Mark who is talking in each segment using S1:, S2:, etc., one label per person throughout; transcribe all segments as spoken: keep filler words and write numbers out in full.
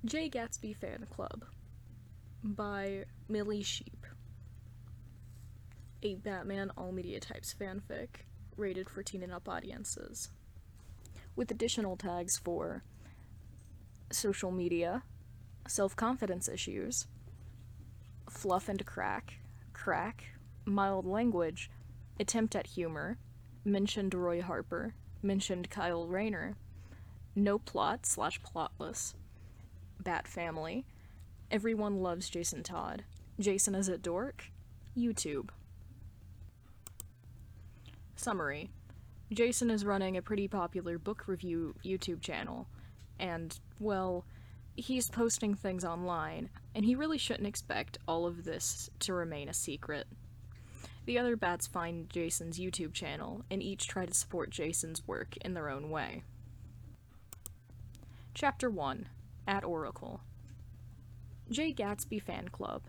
S1: Jay Gatsby Fan Club by Millie Sheep. A Batman All Media Types fanfic, rated for teen and up audiences. With additional tags for social media, self-confidence issues, fluff and crack, crack, mild language, attempt at humor, mentioned Roy Harper, mentioned Kyle Rayner, no plot slash plotless, Bat Family, everyone loves Jason Todd, Jason is a dork, YouTube. Summary. Jason is running a pretty popular book review YouTube channel, and, well, he's posting things online, and he really shouldn't expect all of this to remain a secret. The other bats find Jason's YouTube channel, and each try to support Jason's work in their own way. Chapter one. At Oracle. Jay Gatsby Fan Club.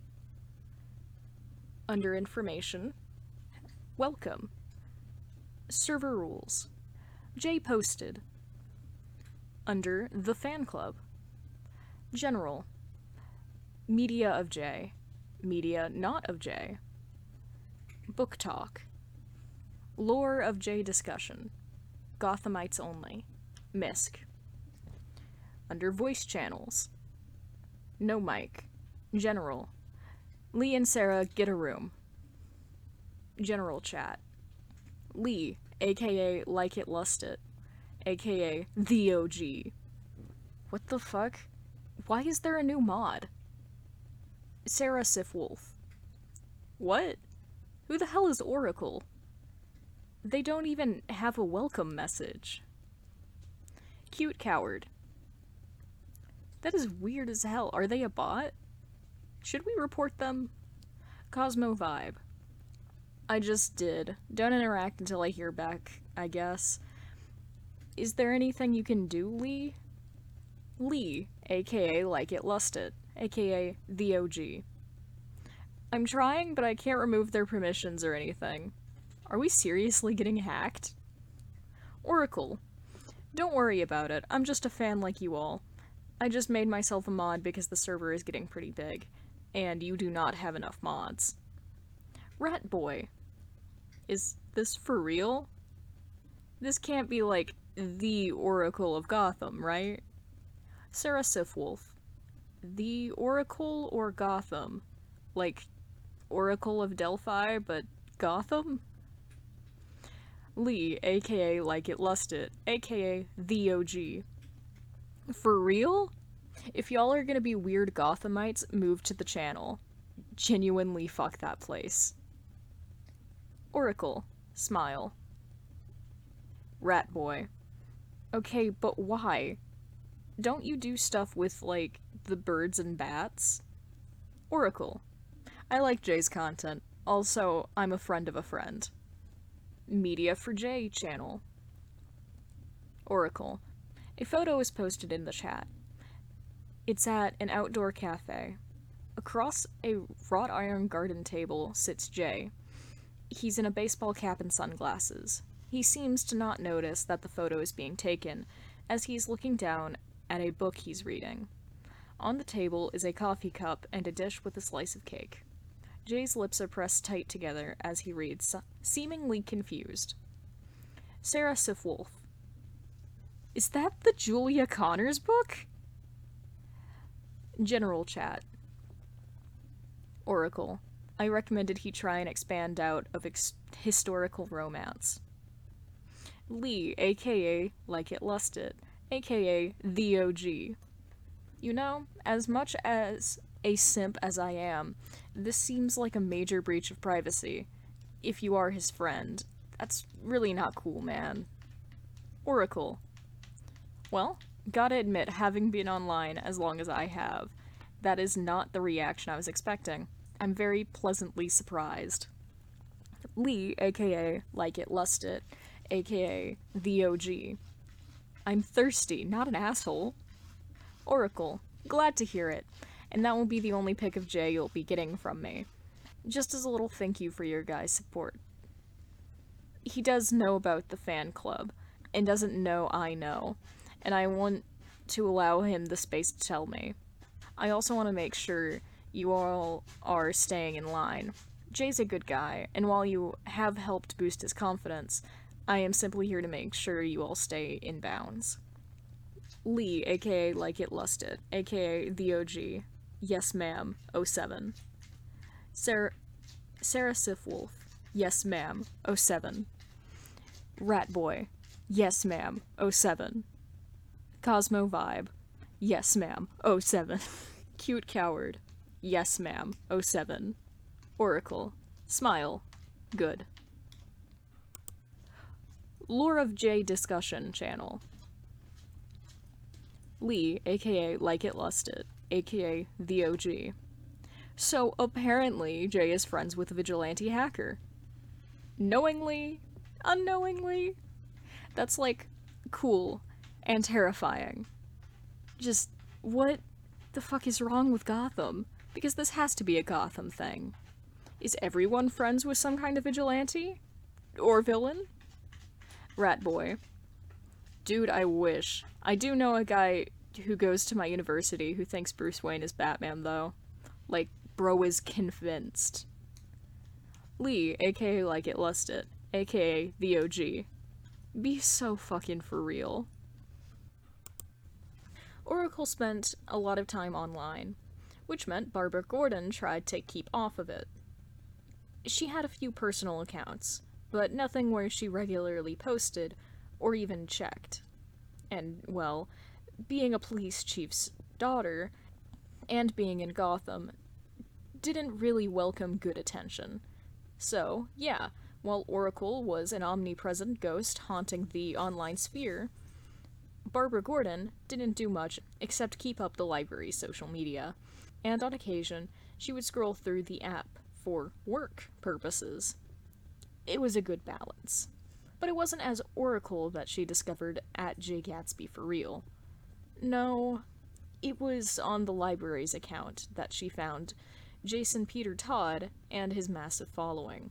S1: Under Information. Welcome. Server Rules. Jay posted. Under The Fan Club. General. Media of Jay. Media not of Jay. Book Talk. Lore of Jay discussion. Gothamites only. Misk. Under Voice Channels. No mic. General. Lee and Sarah get a room. General Chat. Lee, aka Like It Lust It, aka The O G. What the fuck? Why is there a new mod? Sarah Sifwolf. What? Who the hell is Oracle? They don't even have a welcome message. Cute Coward. That is weird as hell. Are they a bot? Should we report them? Cosmo Vibe. I just did. Don't interact until I hear back, I guess. Is there anything you can do, Lee? Lee, aka Like It Lust It, aka The O G. I'm trying, but I can't remove their permissions or anything. Are we seriously getting hacked? Oracle. Don't worry about it. I'm just a fan like you all. I just made myself a mod because the server is getting pretty big, and you do not have enough mods. Rat Boy. Is this for real? This can't be like the Oracle of Gotham, right? Sarah Sifwolf. The Oracle or Gotham? Like, Oracle of Delphi, but Gotham? Lee, aka Like It Lust It, aka The O G. For real? If y'all are gonna be weird Gothamites, move to the channel. Genuinely fuck that place. Oracle. Smile. Rat Boy. Okay, but why? Don't you do stuff with, like, the birds and bats? Oracle. I like Jay's content. Also, I'm a friend of a friend. Media for Jay channel. Oracle. A photo is posted in the chat. It's at an outdoor cafe. Across a wrought iron garden table sits Jay. He's in a baseball cap and sunglasses. He seems to not notice that the photo is being taken, as he's looking down at a book he's reading. On the table is a coffee cup and a dish with a slice of cake. Jay's lips are pressed tight together as he reads, seemingly confused. Sarah Sifwolf. Is that the Julia Connors book? General Chat. Oracle. I recommended he try and expand out of ex- historical romance. Lee, aka Like It Lust It, aka The O G. You know, as much as a simp as I am, this seems like a major breach of privacy. If you are his friend, that's really not cool, man. Oracle. Well, gotta admit, having been online as long as I have, that is not the reaction I was expecting. I'm very pleasantly surprised. Lee, aka Like It Lust It, aka The O G. I'm thirsty, not an asshole. Oracle. Glad to hear it. And that will be the only pic of Jay you'll be getting from me. Just as a little thank you for your guys' support. He does know about the fan club, and doesn't know I know. And I want to allow him the space to tell me. I also want to make sure you all are staying in line. Jay's a good guy, and while you have helped boost his confidence, I am simply here to make sure you all stay in bounds. Lee, aka Like It Lusted, aka The O G, Yes Ma'am, oh seven. Sarah, Sarah Sifwolf, Yes Ma'am, oh seven. Ratboy, Yes Ma'am, oh seven. Cosmo Vibe, Yes Ma'am, oh seven. Cute Coward, Yes Ma'am, oh seven. Oracle, Smile, Good. Lore of Jay Discussion Channel. Lee, aka Like It Lusted, aka The O G. So apparently Jay is friends with a vigilante hacker. Knowingly? Unknowingly? That's like cool and terrifying. Just what the fuck is wrong with Gotham? Because this has to be a Gotham thing. Is everyone friends with some kind of vigilante? Or villain? Ratboy. Dude, I wish. I do know a guy who goes to my university who thinks Bruce Wayne is Batman, though. Like, bro is convinced. Lee, aka Like It Lusted, aka The O G. Be so fucking for real. Oracle spent a lot of time online, which meant Barbara Gordon tried to keep off of it. She had a few personal accounts, but nothing where she regularly posted or even checked. And, well, being a police chief's daughter and being in Gotham didn't really welcome good attention. So, yeah, while Oracle was an omnipresent ghost haunting the online sphere, Barbara Gordon didn't do much except keep up the library's social media, and on occasion, she would scroll through the app for work purposes. It was a good balance. But it wasn't as Oracle that she discovered at Jay Gatsby for real. No, it was on the library's account that she found Jason Peter Todd and his massive following.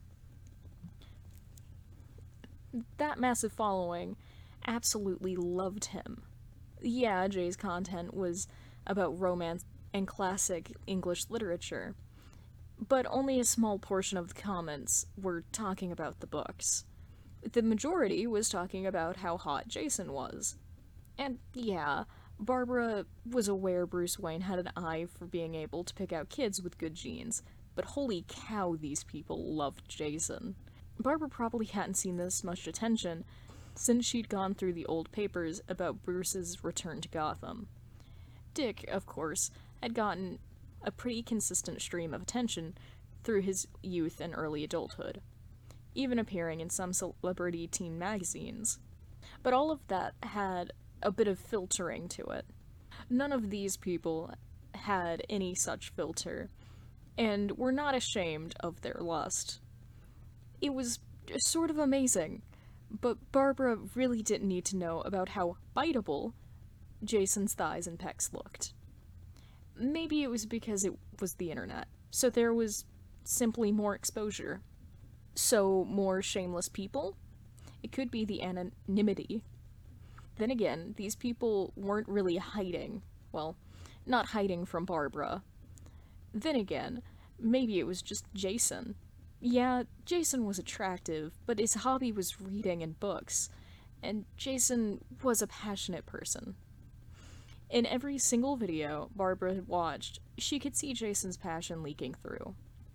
S1: That massive following absolutely loved him. Yeah, Jay's content was about romance and classic English literature, but only a small portion of the comments were talking about the books. The majority was talking about how hot Jason was. And yeah, Barbara was aware Bruce Wayne had an eye for being able to pick out kids with good genes, but holy cow, these people loved Jason. Barbara probably hadn't seen this much attention since she'd gone through the old papers about Bruce's return to Gotham. Dick, of course, had gotten a pretty consistent stream of attention through his youth and early adulthood, even appearing in some celebrity teen magazines. But all of that had a bit of filtering to it. None of these people had any such filter, and were not ashamed of their lust. It was sort of amazing, but Barbara really didn't need to know about how biteable Jason's thighs and pecs looked. Maybe it was because it was the internet, so there was simply more exposure. So, more shameless people? It could be the anonymity. Then again, these people weren't really hiding. Well, not hiding from Barbara. Then again, maybe it was just Jason. Yeah, Jason was attractive, but his hobby was reading and books, and Jason was a passionate person. In every single video Barbara had watched, she could see Jason's passion leaking through.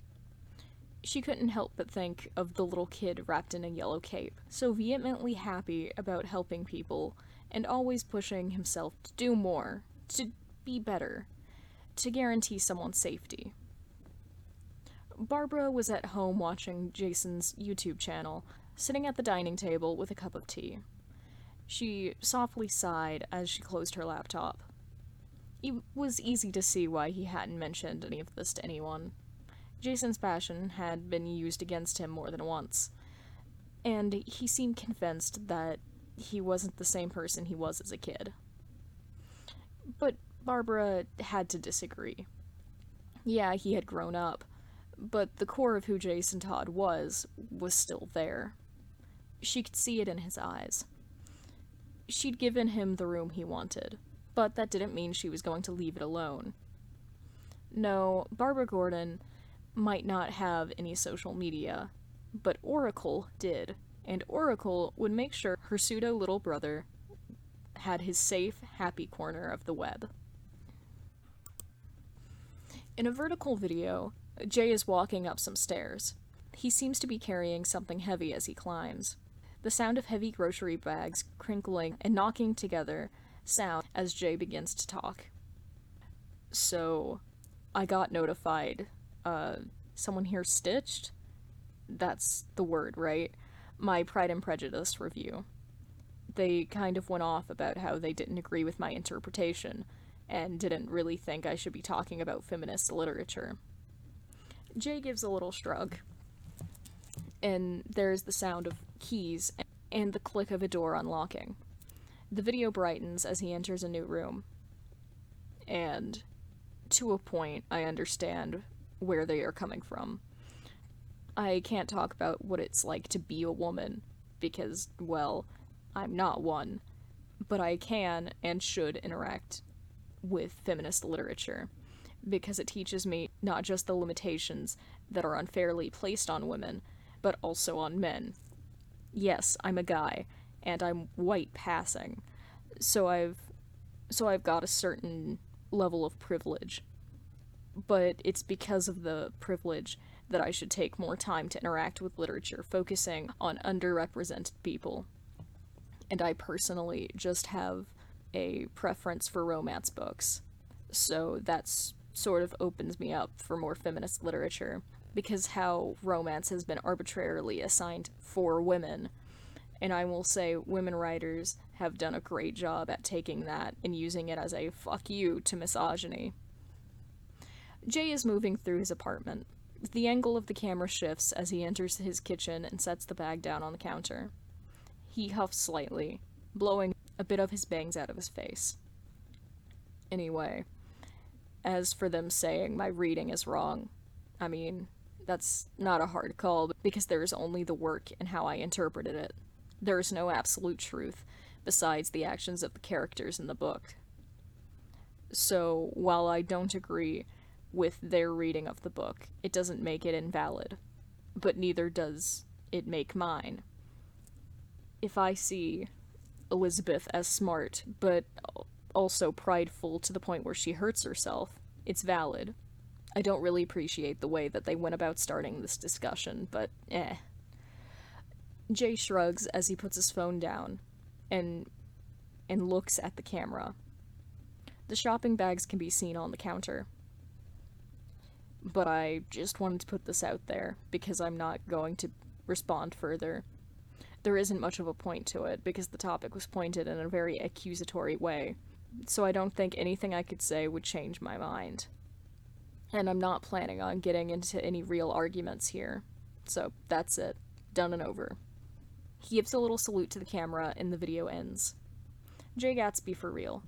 S1: She couldn't help but think of the little kid wrapped in a yellow cape, so vehemently happy about helping people, and always pushing himself to do more, to be better, to guarantee someone's safety. Barbara was at home watching Jason's YouTube channel, sitting at the dining table with a cup of tea. She softly sighed as she closed her laptop. It was easy to see why he hadn't mentioned any of this to anyone. Jason's passion had been used against him more than once, and he seemed convinced that he wasn't the same person he was as a kid. But Barbara had to disagree. Yeah, he had grown up, but the core of who Jason Todd was, was still there. She could see it in his eyes. She'd given him the room he wanted, but that didn't mean she was going to leave it alone. No, Barbara Gordon might not have any social media, but Oracle did, and Oracle would make sure her pseudo little brother had his safe, happy corner of the web. In a vertical video, Jay is walking up some stairs. He seems to be carrying something heavy as he climbs. The sound of heavy grocery bags crinkling and knocking together sound as Jay begins to talk. So, I got notified. Uh, someone here stitched? That's the word, right? My Pride and Prejudice review. They kind of went off about how they didn't agree with my interpretation, and didn't really think I should be talking about feminist literature. Jay gives a little shrug, and there's the sound of keys and the click of a door unlocking. The video brightens as he enters a new room, and to a point, I understand where they are coming from. I can't talk about what it's like to be a woman, because, well, I'm not one, but I can and should interact with feminist literature, because it teaches me not just the limitations that are unfairly placed on women, but also on men. Yes, I'm a guy, and I'm white passing, so I've so I've got a certain level of privilege. But it's because of the privilege that I should take more time to interact with literature, focusing on underrepresented people. And I personally just have a preference for romance books, so that's sort of opens me up for more feminist literature, because how romance has been arbitrarily assigned for women, and I will say women writers have done a great job at taking that and using it as a fuck you to misogyny. Jay is moving through his apartment. The angle of the camera shifts as he enters his kitchen and sets the bag down on the counter. He huffs slightly, blowing a bit of his bangs out of his face. Anyway, as for them saying my reading is wrong, I mean, that's not a hard call, because there is only the work and how I interpreted it. There is no absolute truth besides the actions of the characters in the book. So, while I don't agree with their reading of the book, it doesn't make it invalid, but neither does it make mine. If I see Elizabeth as smart, but also prideful to the point where she hurts herself, it's valid. I don't really appreciate the way that they went about starting this discussion, but eh. Jay shrugs as he puts his phone down and and looks at the camera. The shopping bags can be seen on the counter. But I just wanted to put this out there, because I'm not going to respond further. There isn't much of a point to it, because the topic was pointed in a very accusatory way, so I don't think anything I could say would change my mind. And I'm not planning on getting into any real arguments here. So that's it. Done and over. He gives a little salute to the camera and the video ends. Jay Gatsby for real.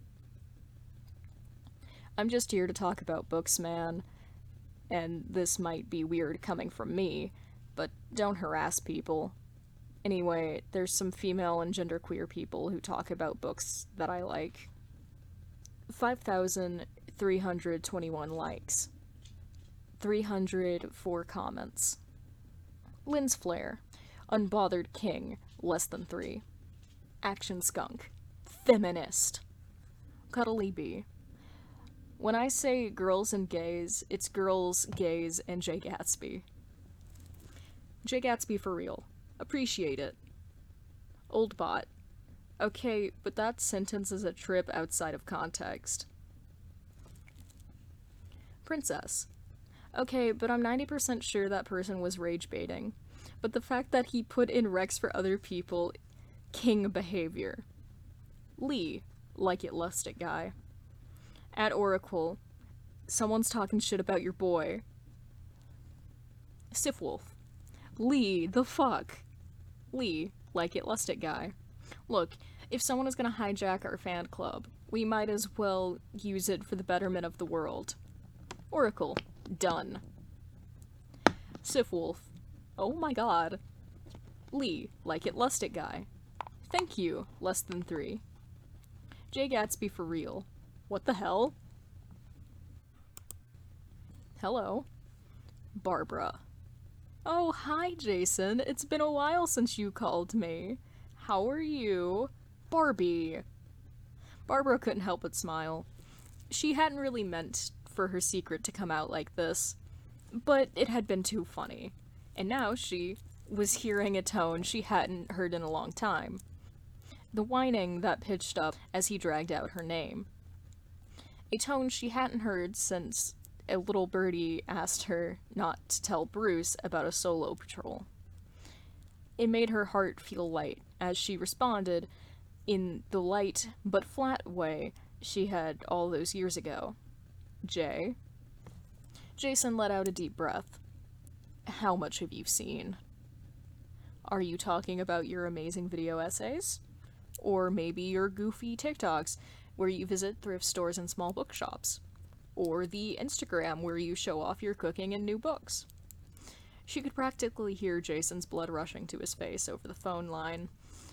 S1: I'm just here to talk about books, man. And this might be weird coming from me, but don't harass people. Anyway, there's some female and genderqueer people who talk about books that I like. five thousand three hundred twenty-one likes. three hundred four comments. Lynn's Flare. Unbothered King. Less than three. Action Skunk. Feminist. Cuddly Bee. When I say girls and gays, it's girls, gays, and Jay Gatsby. Jay Gatsby for real. Appreciate it. Old bot. Okay, but that sentence is a trip outside of context. Princess. Okay, but I'm ninety percent sure that person was rage baiting. But the fact that he put in Rex for other people, king behavior. Lee. Like it lustic guy. At Oracle. Someone's talking shit about your boy. Sifwolf. Lee, the fuck? Lee, like it lustic guy. Look, if someone is gonna hijack our fan club, we might as well use it for the betterment of the world. Oracle. Done. Sifwolf. Oh my god. Lee, like it lustic guy. Thank you, less than three. Jay Gatsby for real. What the hell? Hello. Barbara. Oh, hi, Jason. It's been a while since you called me. How are you? Barbie. Barbara couldn't help but smile. She hadn't really meant for her secret to come out like this, but it had been too funny. And now she was hearing a tone she hadn't heard in a long time. The whining that pitched up as he dragged out her name. A tone she hadn't heard since a little birdie asked her not to tell Bruce about a solo patrol. It made her heart feel light as she responded in the light but flat way she had all those years ago. Jay? Jason let out a deep breath. How much have you seen? Are you talking about your amazing video essays? Or maybe your goofy TikToks where you visit thrift stores and small bookshops? Or the Instagram where you show off your cooking and new books? She could practically hear Jason's blood rushing to his face over the phone line.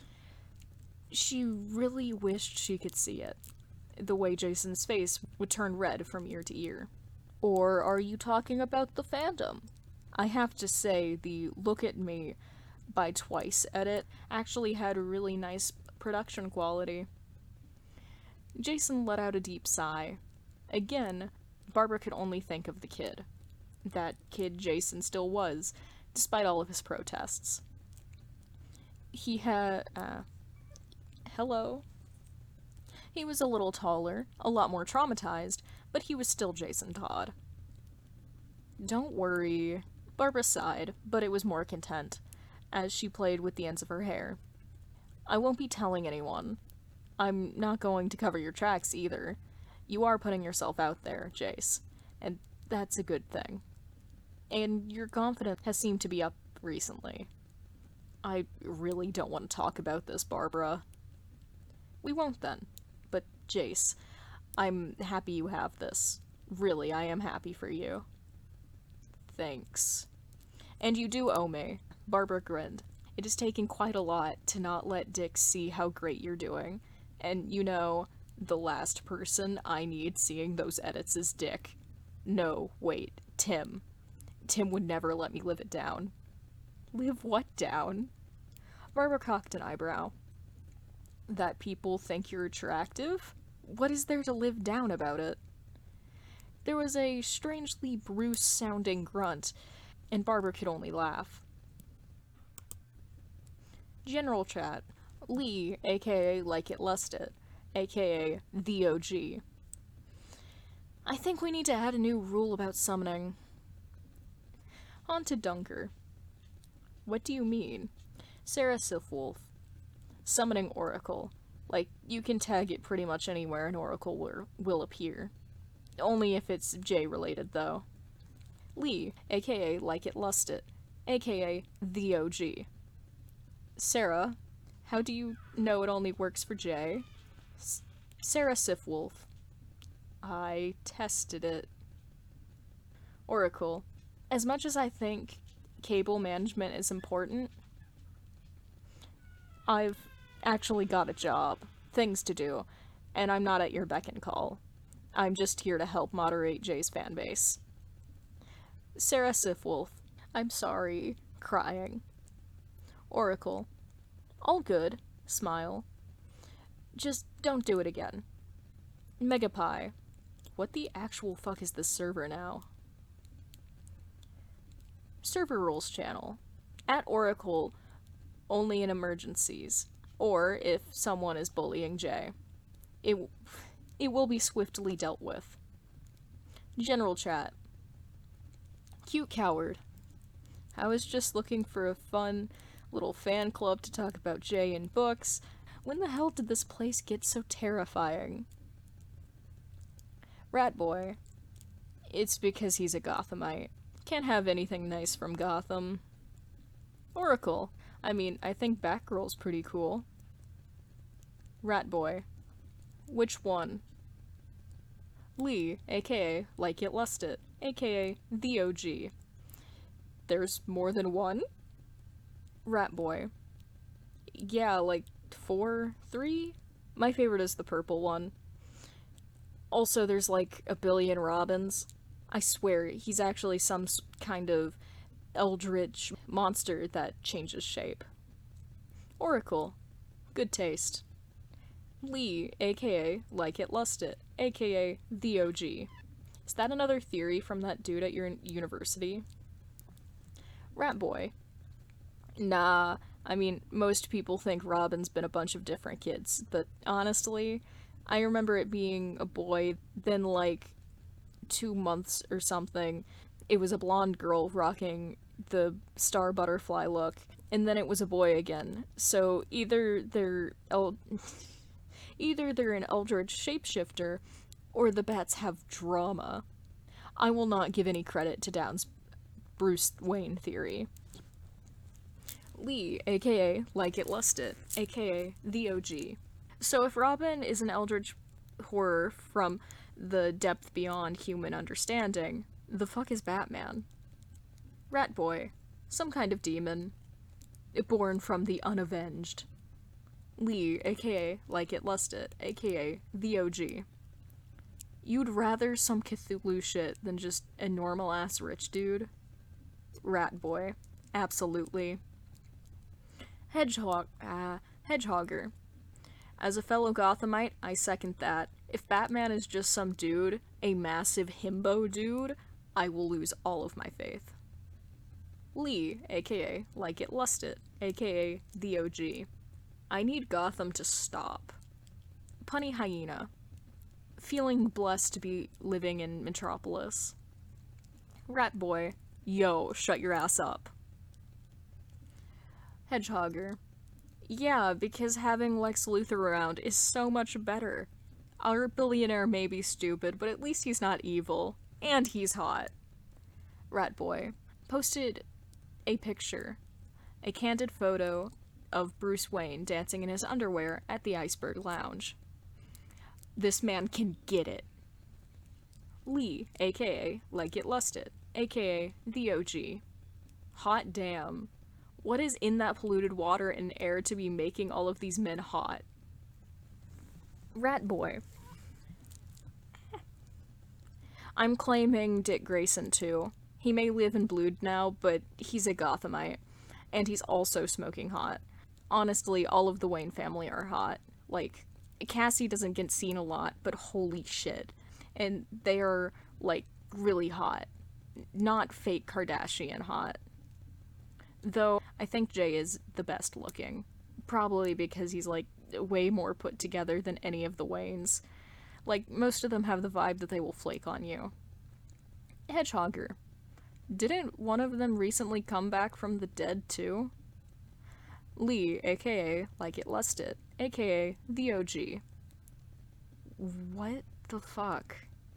S1: She really wished she could see it, the way Jason's face would turn red from ear to ear. Or are you talking about the fandom? I have to say, the Look at Me by Twice edit actually had a really nice production quality. Jason let out a deep sigh. Again, Barbara could only think of the kid. That kid Jason still was, despite all of his protests. He had, uh, hello. He was a little taller, a lot more traumatized, but he was still Jason Todd. Don't worry. Barbara sighed, but it was more content, as she played with the ends of her hair. I won't be telling anyone. I'm not going to cover your tracks either. You are putting yourself out there, Jace, and that's a good thing. And your confidence has seemed to be up recently. I really don't want to talk about this, Barbara. We won't then. But, Jace, I'm happy you have this. Really, I am happy for you. Thanks. And you do owe me. Barbara grinned. It is taking quite a lot to not let Dick see how great you're doing. And, you know, the last person I need seeing those edits is Dick. No, wait, Tim. Tim would never let me live it down. Live what down? Barbara cocked an eyebrow. That people think you're attractive? What is there to live down about it? There was a strangely Bruce-sounding grunt, and Barbara could only laugh. General chat. Lee, aka Like It Lust It, aka The O G. I think we need to add a new rule about summoning. On to Dunker. What do you mean? Sarah Sifwolf. Summoning Oracle. Like, you can tag it pretty much anywhere an Oracle will, will appear. Only if it's J-related, though. Lee, aka Like It Lust It, aka The O G. Sarah, how do you know it only works for J? S- Sarah Sifwolf. I tested it. Oracle. As much as I think cable management is important, I've actually got a job, things to do, and I'm not at your beck and call. I'm just here to help moderate Jay's fanbase. Sarah Sifwolf. I'm sorry. Crying. Oracle. All good. Smile. Just don't do it again. Megapie. What the actual fuck is this server now? Server rules channel. At Oracle, only in emergencies, or if someone is bullying Jay. It, it will be swiftly dealt with. General chat. Cute coward. I was just looking for a fun little fan club to talk about Jay and books. When the hell did this place get so terrifying? Rat Boy. It's because he's a Gothamite. Can't have anything nice from Gotham. Oracle. I mean, I think Batgirl's pretty cool. Rat Boy. Which one? Lee, aka Like It Lust It, aka The O G. There's more than one? Rat Boy. Yeah, like four, three? My favorite is the purple one. Also, there's like a billion Robins. I swear, he's actually some kind of eldritch monster that changes shape. Oracle. Good taste. Lee, aka Like It Lust It, aka the O G. Is that another theory from that dude at your university? Rat Boy. Nah, I mean, most people think Robin's been a bunch of different kids, but honestly, I remember it being a boy, then like two months or something, it was a blonde girl rocking the star butterfly look, and then it was a boy again. So either they're el- either they're an eldritch shapeshifter, or the bats have drama. I will not give any credit to Down's Bruce Wayne theory. Lee, aka Like It Lust It, aka the O G. So if Robin is an eldritch horror from the depth beyond human understanding, the fuck is Batman? Rat Boy. Some kind of demon. Born from the unavenged. Lee, aka Like It Lust It, aka the O G. You'd rather some Cthulhu shit than just a normal-ass rich dude? Rat Boy. Absolutely. Hedgehog, uh, Hedgehogger. As a fellow Gothamite, I second that. If Batman is just some dude, a massive himbo dude, I will lose all of my faith. Lee, aka Like It Lust It, aka the O G. I need Gotham to stop. Punny Hyena. Feeling blessed to be living in Metropolis. Rat Boy. Yo, shut your ass up. Hedgehogger. Yeah, because having Lex Luthor around is so much better. Our billionaire may be stupid, but at least he's not evil. And he's hot. Rat Boy. Posted a picture. A candid photo of Bruce Wayne dancing in his underwear at the Iceberg Lounge. This man can get it. Lee, aka Like It Lust It, aka the O G. Hot damn. What is in that polluted water and air to be making all of these men hot? Rat Boy. I'm claiming Dick Grayson too. He may live in Blood now, but he's a Gothamite. And he's also smoking hot. Honestly, all of the Wayne family are hot. Like, Cassie doesn't get seen a lot, but holy shit. And they are, like, really hot. Not fake Kardashian hot. Though, I think Jay is the best looking. Probably because he's, like, way more put together than any of the Waynes. Like, most of them have the vibe that they will flake on you. Hedgehogger. Didn't one of them recently come back from the dead, too? Lee, aka Like It Lust It, aka the O G. What the fuck?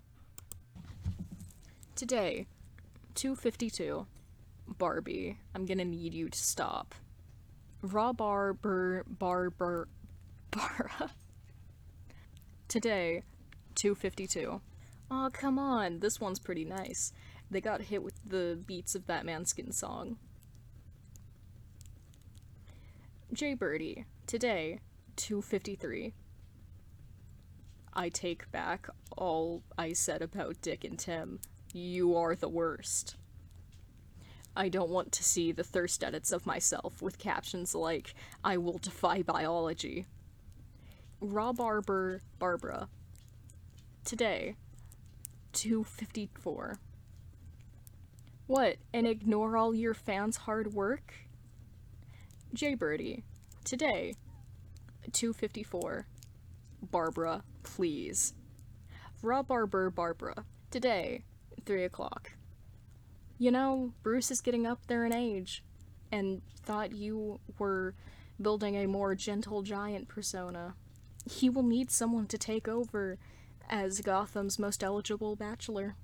S1: Today, two fifty-two. Barbie, I'm gonna need you to stop. Raw barber barber bara. Today, two fifty-two. Aw, oh, come on, this one's pretty nice. They got hit with the beats of that Manskin song. Jay Birdie, today, two fifty-three. I take back all I said about Dick and Tim. You are the worst. I don't want to see the thirst edits of myself with captions like, I will defy biology. Raw Barber Barbara. Today, two fifty-four. What, and ignore all your fans' hard work? Jay Birdie. Today, two fifty-four. Barbara, please. Raw Barber Barbara. Today, three o'clock. You know, Bruce is getting up there in age, and thought you were building a more gentle giant persona. He will need someone to take over as Gotham's most eligible bachelor.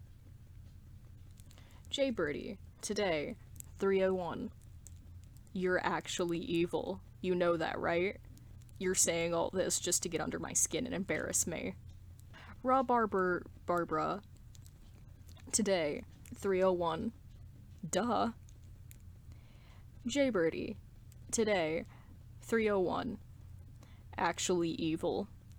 S1: Jay Birdie, today, three oh one. You're actually evil. You know that, right? You're saying all this just to get under my skin and embarrass me. Raw Barber Barbara, today, three oh one. Duh. Jay Birdie, today, three oh one. Actually evil.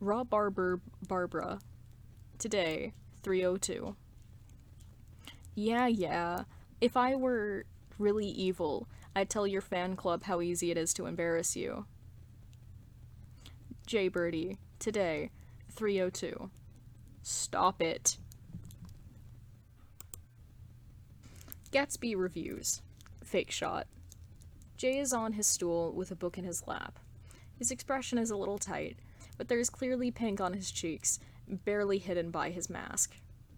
S1: Raw Barber Barbara. Today, three oh two. Yeah, yeah. If I were really evil, I'd tell your fan club how easy it is to embarrass you. J Birdie. Today, three oh two. Stop it. Gatsby reviews. Fake shot. Jay is on his stool with a book in his lap. His expression is a little tight, but there is clearly pink on his cheeks, barely hidden by his mask.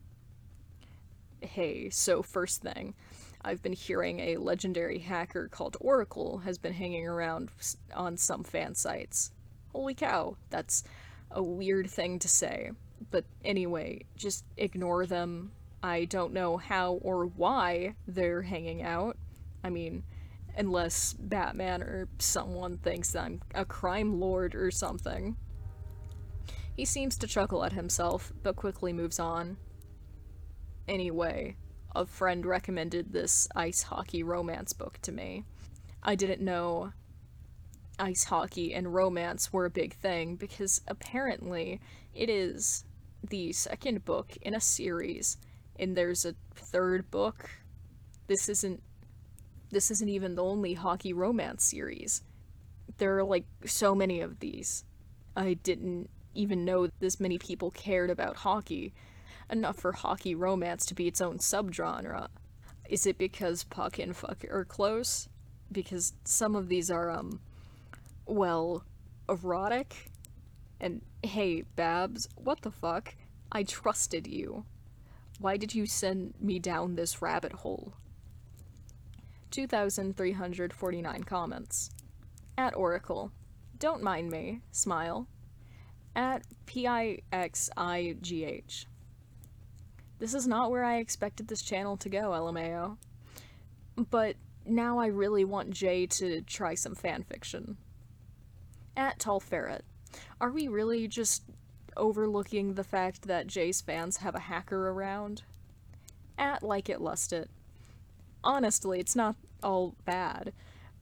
S1: Hey, so first thing, I've been hearing a legendary hacker called Oracle has been hanging around on some fan sites. Holy cow, that's a weird thing to say. But anyway, just ignore them. I don't know how or why they're hanging out. I mean, unless Batman or someone thinks I'm a crime lord or something. He seems to chuckle at himself, but quickly moves on. Anyway, a friend recommended this ice hockey romance book to me. I didn't know ice hockey and romance were a big thing because apparently it is the second book in a series, and there's a third book. This isn't this isn't even the only hockey romance series. There are like so many of these. I didn't even know this many people cared about hockey, enough for hockey romance to be its own subgenre. Is it because puck and fuck are close? Because some of these are, um, well, erotic? And hey, Babs, what the fuck? I trusted you. Why did you send me down this rabbit hole? two thousand three hundred forty-nine comments. At Oracle. Don't mind me. Smile. At P I X I G H. This is not where I expected this channel to go, L M A O. But now I really want Jay to try some fanfiction. At Tall Ferret. Are we really just overlooking the fact that Jay's fans have a hacker around? At Like It Lust It. Honestly, it's not all bad.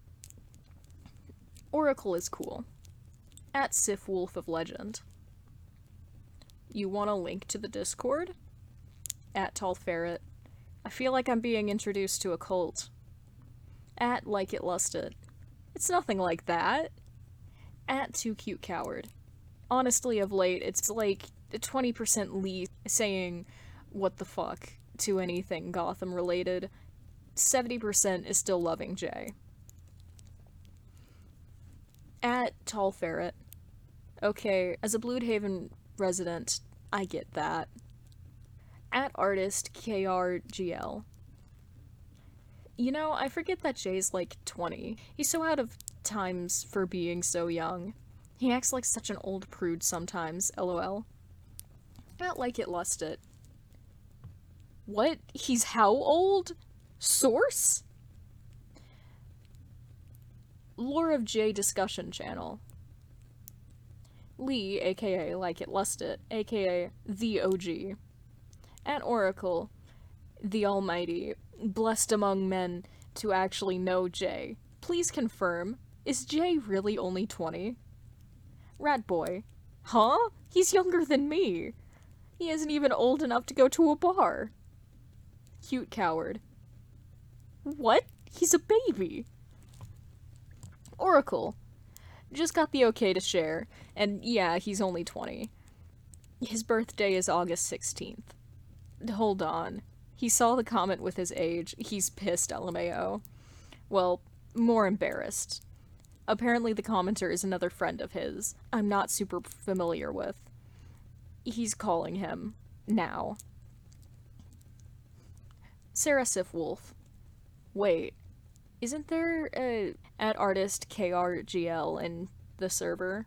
S1: Oracle is cool. At Sif Wolf of Legend. You want a link to the Discord? At Tall Ferret. I feel like I'm being introduced to a cult. At Like It Lust It. It's nothing like that. At Too Cute Coward. Honestly, of late, it's like twenty percent Lee saying what the fuck to anything Gotham related. seventy percent is still loving Jay. At Tall Ferret. Okay, as a Bloodhaven resident, I get that. At Artist K R G L. You know, I forget that Jay's like twenty. He's so out of times for being so young. He acts like such an old prude sometimes, lol. At Like It Lust It. What? He's how old? Source? Lore of Jay discussion channel. Lee, aka Like It Lust It, aka The O G. At Oracle, the Almighty, blessed among men to actually know Jay. Please confirm, is Jay really only twenty? Ratboy. Huh? He's younger than me. He isn't even old enough to go to a bar. Cute Coward. What? He's a baby. Oracle. Just got the okay to share, and yeah, he's only twenty. His birthday is August sixteenth. Hold on. He saw the comment with his age. He's pissed, L M A O. Well, more embarrassed. Apparently the commenter is another friend of his I'm not super familiar with. He's calling him. Now. Sarah Sif Wolf. Wait. Isn't there a at artist K R G L in the server?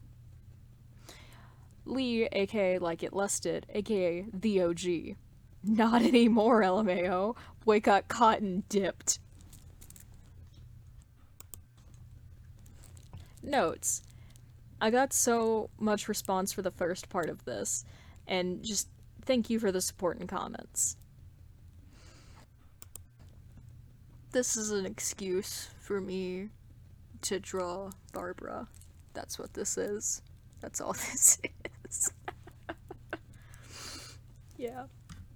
S1: Lee, aka Like It Lust It, aka The O G. Not anymore, L M A O. Boy got caught and dipped. Notes. I got so much response for the first part of this, and just thank you for the support and comments. This is an excuse for me to draw Barbara. That's what this is. That's all this is. Yeah.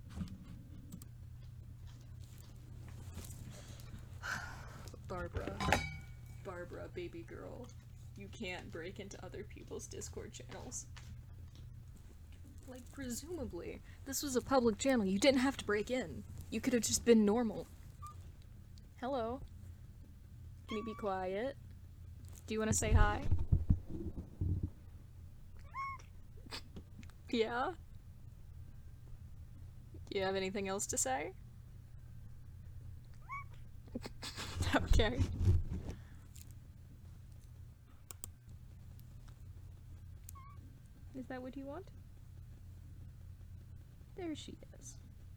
S1: Barbara. Barbara, baby girl. You can't break into other people's Discord channels. Like, presumably, this was a public channel. You didn't have to break in. You could have just been normal. Hello. Can you be quiet? Do you want to say hi? Yeah? Do you have anything else to say? Okay. Is that what you want? There she is.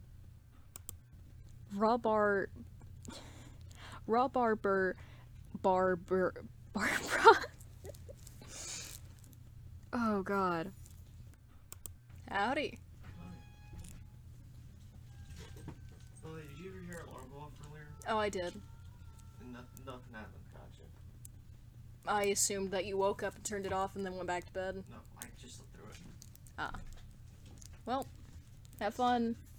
S1: Raw bar... Raw barber... Barber... Barbara? Oh god. Howdy.
S2: Oh, did you ever hear an alarm go off earlier?
S1: Oh, I did.
S2: And nothing, nothing happened, gotcha.
S1: I assumed that you woke up and turned it off and then went back to bed.
S2: No, I just slipped through it.
S1: Ah. Well, have fun.